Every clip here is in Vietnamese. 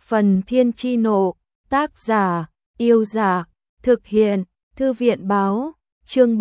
Phần Thiên Chi Nộ, tác giả, Yêu Giả, thực hiện, Thư viện Báo, chương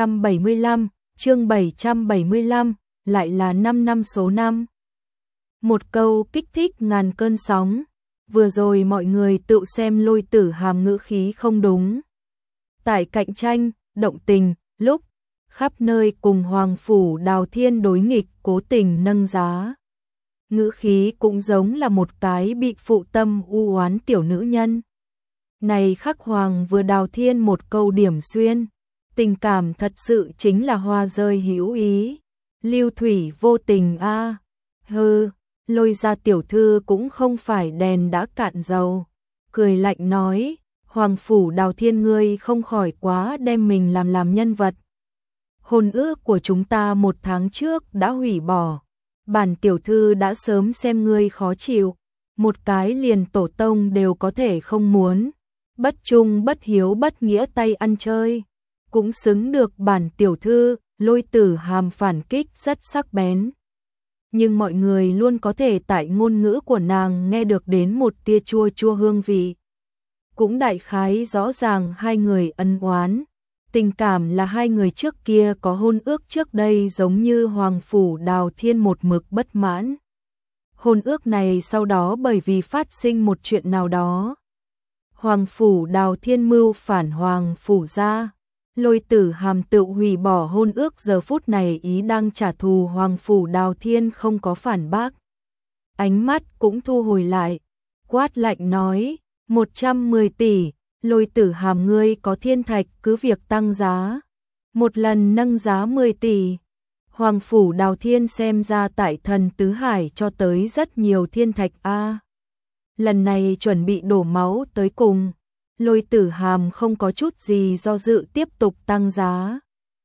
775, lại là 5 năm số 5. Một câu kích thích ngàn cơn sóng, vừa rồi mọi người tự xem Lôi Tử Hàm ngữ khí không đúng. Tại cạnh tranh, động tình, lúc khắp nơi cùng Hoàng Phủ Đào Thiên đối nghịch cố tình nâng giá. Ngữ khí cũng giống là một cái bị phụ tâm u oán tiểu nữ nhân. Này khắc Hoàng vừa Đào Thiên một câu điểm xuyên, tình cảm thật sự chính là hoa rơi hữu ý, lưu thủy vô tình a. Hừ, Lôi gia tiểu thư cũng không phải đèn đã cạn dầu, cười lạnh nói, Hoàng Phủ Đào Thiên ngươi không khỏi quá đem mình làm nhân vật. Hôn ước của chúng ta 1 tháng trước đã hủy bỏ, bản tiểu thư đã sớm xem ngươi khó chịu, một cái liền tổ tông đều có thể không muốn, bất trung bất hiếu bất nghĩa tay ăn chơi, cũng xứng được bản tiểu thư. Lôi Tử Hàm phản kích rất sắc bén, nhưng mọi người luôn có thể tại ngôn ngữ của nàng nghe được đến một tia chua chua hương vị. Cũng đại khái rõ ràng hai người ân oán, tình cảm là hai người trước kia có hôn ước trước đây giống như Hoàng Phủ Đào Thiên một mực bất mãn. Hôn ước này sau đó bởi vì phát sinh một chuyện nào đó, Hoàng Phủ Đào Thiên mưu phản Hoàng Phủ gia. Lôi Tử Hàm tự hủy bỏ hôn ước, giờ phút này ý đang trả thù Hoàng Phủ Đào Thiên không có phản bác. Ánh mắt cũng thu hồi lại, quát lạnh nói, 110 tỷ, Lôi Tử Hàm ngươi có thiên thạch cứ việc tăng giá. Một lần nâng giá 10 tỷ. Hoàng Phủ Đào Thiên xem ra tại Thần Tứ Hải cho tới rất nhiều thiên thạch a. Lần này chuẩn bị đổ máu tới cùng. Lôi Tử Hàm không có chút gì do dự tiếp tục tăng giá.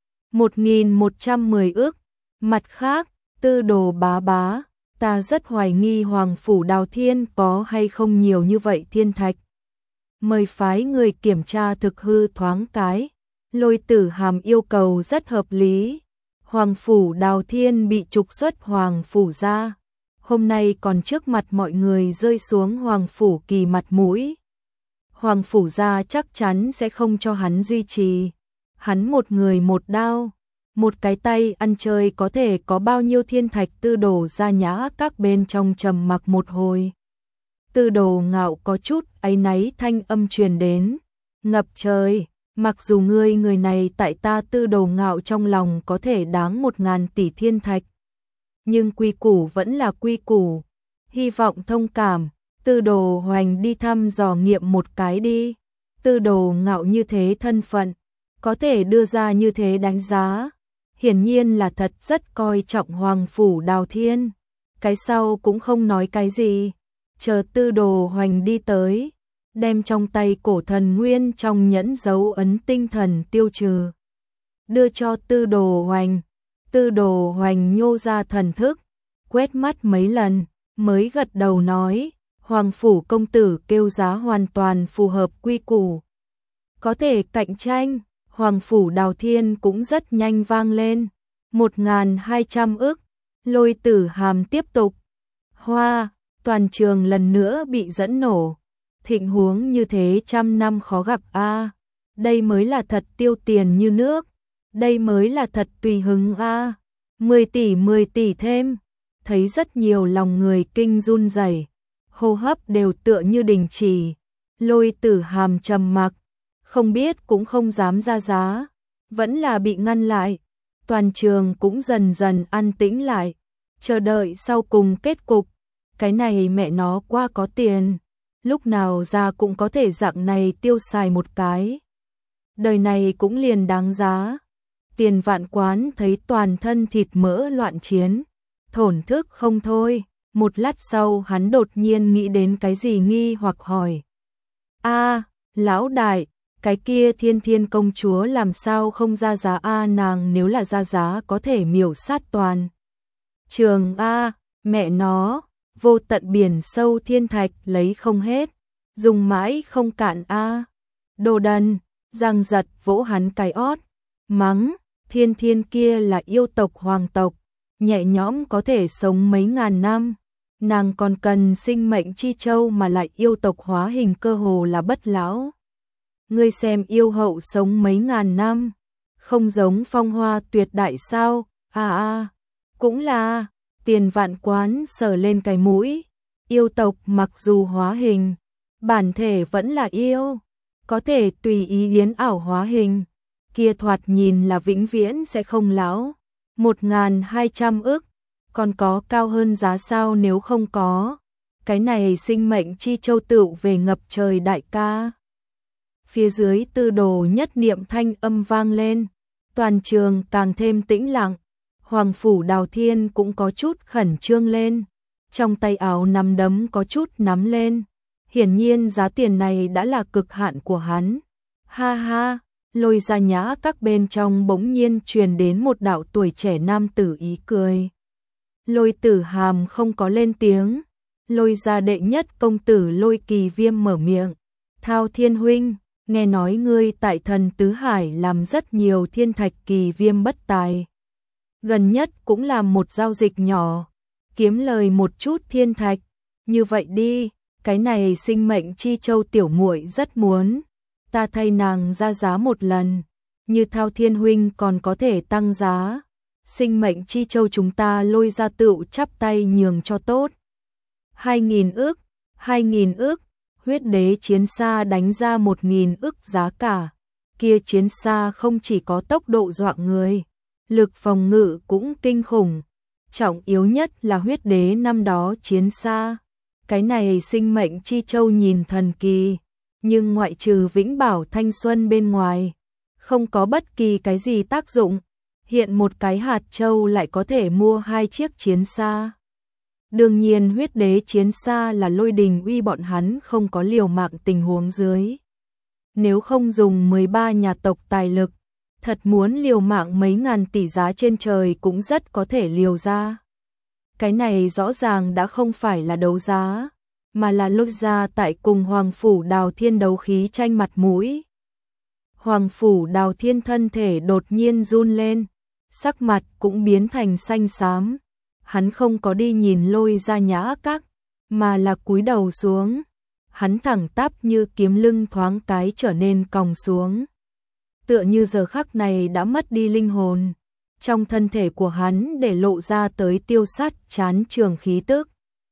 1.110 ức. Mặt khác, Tư Đồ bá bá, ta rất hoài nghi Hoàng Phủ Đào Thiên có hay không nhiều như vậy thiên thạch. Mời phái người kiểm tra thực hư thoáng cái. Lôi Tử Hàm yêu cầu rất hợp lý. Hoàng Phủ Đào Thiên bị trục xuất Hoàng Phủ gia, hôm nay còn trước mặt mọi người rơi xuống Hoàng Phủ Kỳ mặt mũi. Hoàng Phủ gia chắc chắn sẽ không cho hắn duy trì. Hắn một người một đao, một cái tay ăn chơi có thể có bao nhiêu thiên thạch. Tư Đồ gia nhã các bên trong trầm mặc một hồi. Tư Đồ Ngạo có chút áy náy thanh âm truyền đến, ngập trời, mặc dù người này tại ta Tư Đồ Ngạo trong lòng có thể đáng 1.000 tỷ thiên thạch, nhưng quy củ vẫn là quy củ, hy vọng thông cảm. Tư Đồ Hoành đi thăm dò nghiệm một cái đi. Tư Đồ Ngạo như thế thân phận, có thể đưa ra như thế đánh giá, hiển nhiên là thật rất coi trọng Hoàng Phủ Đào Thiên. Cái sau cũng không nói cái gì, chờ Tư Đồ Hoành đi tới, đem trong tay cổ thần nguyên trong nhẫn dấu ấn tinh thần tiêu trừ, đưa cho Tư Đồ Hoành. Tư Đồ Hoành nhô ra thần thức, quét mắt mấy lần, mới gật đầu nói, Hoàng Phủ công tử kêu giá hoàn toàn phù hợp quy củ, có thể cạnh tranh. Hoàng Phủ Đào Thiên cũng rất nhanh vang lên, 1.200 ức. Lôi Tử Hàm tiếp tục, hoa, toàn trường lần nữa bị dẫn nổ. Thịnh huống như thế trăm năm khó gặp a. Đây mới là thật tiêu tiền như nước, đây mới là thật tùy hứng a. 10 tỷ thêm. Thấy rất nhiều lòng người kinh run rẩy, hô hấp đều tựa như đình chỉ. Lôi Tử Hàm trầm mặc, không biết cũng không dám ra giá, vẫn là bị ngăn lại. Toàn trường cũng dần dần an tĩnh lại, chờ đợi sau cùng kết cục. Cái này mẹ nó quá có tiền, lúc nào ra cũng có thể dạng này tiêu xài một cái. Đời này cũng liền đáng giá. Tiền Vạn Quán thấy toàn thân thịt mỡ loạn chiến, thổn thức không thôi. Một lát sau hắn đột nhiên nghĩ đến cái gì nghi hoặc hỏi, a, lão đại, cái kia Thiên Thiên công chúa làm sao không ra giá a? Nàng nếu là ra giá có thể miểu sát toàn trường a. Mẹ nó, vô tận biển sâu thiên thạch lấy không hết, dùng mãi không cạn a. Đồ đần. Giang Giật vỗ hắn cái ót, mắng, Thiên Thiên kia là yêu tộc hoàng tộc, nhẹ nhõm có thể sống mấy ngàn năm, nàng còn cần sinh mệnh chi châu mà lại yêu tộc hóa hình cơ hồ là bất lão. Ngươi xem yêu hậu sống mấy ngàn năm, không giống phong hoa tuyệt đại sao? Cũng là. Tiền Vạn Quán sờ lên cái mũi, yêu tộc mặc dù hóa hình, bản thể vẫn là yêu, có thể tùy ý biến ảo hóa hình, kia thoạt nhìn là vĩnh viễn sẽ không lão. 1.200 ức, còn có cao hơn giá sao nếu không có, cái này sinh mệnh chi châu tựu về ngập trời đại ca. Phía dưới Tư Đồ Nhất Niệm thanh âm vang lên, toàn trường càng thêm tĩnh lặng. Hoàng phủ Đào Thiên cũng có chút khẩn trương lên, trong tay áo nắm đấm có chút nắm lên, hiển nhiên giá tiền này đã là cực hạn của hắn. Ha ha, Lôi Gia Nhã các bên trong bỗng nhiên truyền đến một đạo tuổi trẻ nam tử ý cười. Lôi Tử Hàm không có lên tiếng, Lôi gia đệ nhất công tử Lôi Kỳ Viêm mở miệng, Thao Thiên huynh, nghe nói ngươi tại Thần Tứ Hải làm rất nhiều thiên thạch kỳ viêm bất tài. Gần nhất cũng làm một giao dịch nhỏ, kiếm lời một chút thiên thạch, như vậy đi, cái này sinh mệnh chi châu tiểu muội rất muốn, ta thay nàng ra giá một lần, như Thao Thiên huynh còn có thể tăng giá, sinh mệnh chi châu chúng ta Lôi gia tựu chắp tay nhường cho tốt. 2.000 ức, 2.000 ức, huyết đế chiến xa đánh ra 1.000 ức giá cả, kia chiến xa không chỉ có tốc độ dọa người, lực phòng ngự cũng kinh khủng, trọng yếu nhất là huyết đế năm đó chiến xa. Cái này sinh mệnh chi châu nhìn thần kỳ, nhưng ngoại trừ vĩnh bảo thanh xuân bên ngoài, không có bất kỳ cái gì tác dụng, hiện một cái hạt châu lại có thể mua 2 chiếc chiến xa. Đương nhiên huyết đế chiến xa là Lôi Đình Uy bọn hắn không có liều mạng tình huống dưới. Nếu không dùng 13 nhà tộc tài lực, thật muốn liều mạng mấy ngàn tỷ giá trên trời cũng rất có thể liều ra. Cái này rõ ràng đã không phải là đấu giá, mà là Lôi gia tại cùng Hoàng phủ Đào Thiên đấu khí tranh mặt mũi. Hoàng phủ Đào Thiên thân thể đột nhiên run lên, sắc mặt cũng biến thành xanh xám. Hắn không có đi nhìn Lôi Gia Nhã các, mà là cúi đầu xuống. Hắn thẳng tắp như kiếm lưng thoáng cái trở nên còng xuống. Tựa như giờ khắc này đã mất đi linh hồn. Trong thân thể của hắn để lộ ra tới tiêu sắt chán trường khí tức.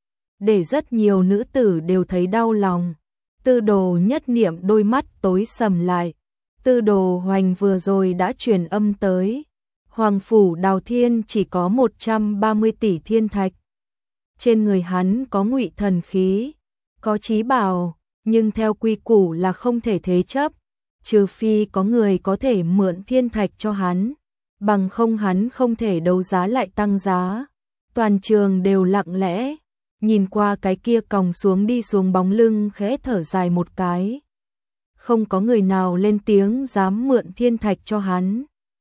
Để rất nhiều nữ tử đều thấy đau lòng. Tư Đồ Nhất Niệm đôi mắt tối sầm lại. Tư Đồ Hoành vừa rồi đã truyền âm tới. Hoàng phủ Đào Thiên chỉ có 130 tỷ thiên thạch. Trên người hắn có ngụy thần khí, có trí bảo, nhưng theo quy củ là không thể thế chấp, trừ phi có người có thể mượn thiên thạch cho hắn, bằng không hắn không thể đấu giá lại tăng giá. Toàn trường đều lặng lẽ, nhìn qua cái kia còng xuống đi xuống bóng lưng khẽ thở dài một cái. Không có người nào lên tiếng dám mượn thiên thạch cho hắn.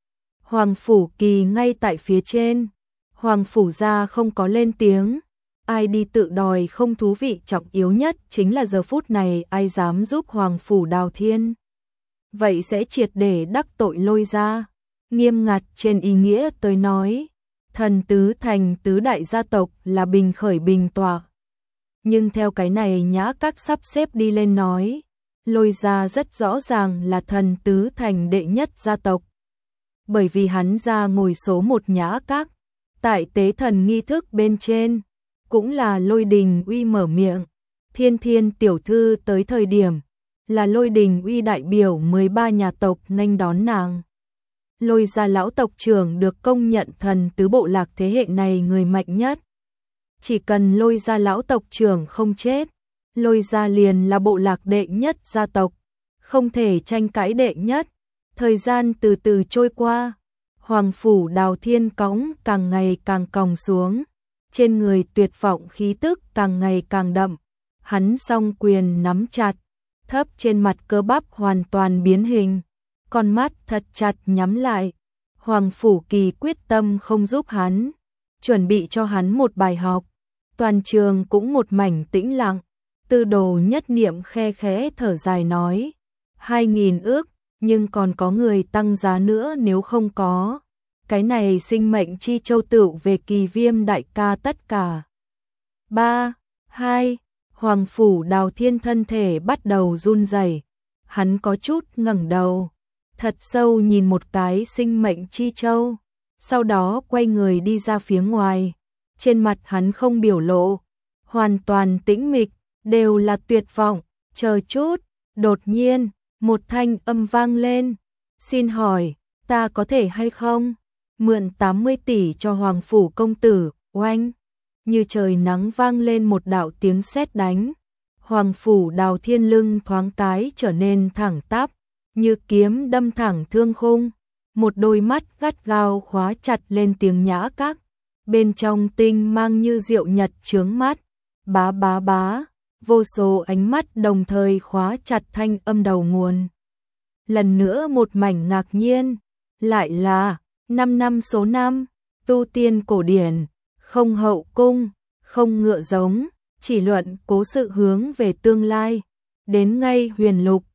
Hoàng phủ Kỳ ngay tại phía trên, Hoàng phủ gia không có lên tiếng, ai đi tự đòi không thú vị, trọng yếu nhất chính là giờ phút này ai dám giúp Hoàng phủ Đào Thiên. Vậy sẽ triệt để đắc tội Lôi gia, nghiêm ngặt trên ý nghĩa tới nói, Thần Tứ Thành tứ đại gia tộc là bình khởi bình tọa. Nhưng theo cái này Nhã các sắp xếp đi lên nói, Lôi gia rất rõ ràng là Thần Tứ Thành đệ nhất gia tộc. Bởi vì hắn ra ngồi số 1 Nhã các, tại tế thần nghi thức bên trên, cũng là Lôi Đình Uy mở miệng, Thiên Thiên tiểu thư tới thời điểm, là Lôi Đình Uy đại biểu 13 nhà tộc nghênh đón nàng. Lôi gia lão tộc trưởng được công nhận thần tứ bộ lạc thế hệ này người mạnh nhất. Chỉ cần Lôi gia lão tộc trưởng không chết, Lôi gia liền là bộ lạc đệ nhất gia tộc, không thể tranh cãi đệ nhất. Thời gian từ từ trôi qua, Hoàng phủ Đào Thiên cõng càng ngày càng còng xuống, trên người tuyệt vọng khí tức càng ngày càng đậm, hắn song quyền nắm chặt, thấp trên mặt cơ bắp hoàn toàn biến hình, con mắt thật chặt nhắm lại. Hoàng phủ Kỳ quyết tâm không giúp hắn, chuẩn bị cho hắn một bài học. Toàn trường cũng một mảnh tĩnh lặng. Tư Đồ Nhất Niệm khe khẽ thở dài nói, 2.000 ước, nhưng còn có người tăng giá nữa nếu không có. Cái này sinh mệnh chi châu tựu về Kỳ Viêm đại ca tất cả. 3, 2, Hoàng Phủ Đào Thiên thân thể bắt đầu run rẩy. Hắn có chút ngẩng đầu, thật sâu nhìn một cái sinh mệnh chi châu, sau đó quay người đi ra phía ngoài. Trên mặt hắn không biểu lộ, hoàn toàn tĩnh mịch, đều là tuyệt vọng. Chờ chút, đột nhiên, một thanh âm vang lên. Xin hỏi, ta có thể hay không mượn 80 tỷ cho Hoàng Phủ công tử? Oanh, như trời nắng vang lên một đạo tiếng sét đánh. Hoàng Phủ Đào Thiên lưng thoáng cái trở nên thẳng tắp, như kiếm đâm thẳng thương khung. Một đôi mắt gắt gao khóa chặt lên Tiếng Nhã Các, bên trong tinh mang như diệu nhật chướng mắt. Bá bá bá, vô số ánh mắt đồng thời khóa chặt thanh âm đầu nguồn. Lần nữa một mảnh ngạc nhiên, lại là 5 năm số 5, tu tiên cổ điển, không hậu cung, không ngựa giống, chỉ luận cố sự hướng về tương lai. Đến ngay huyền lục,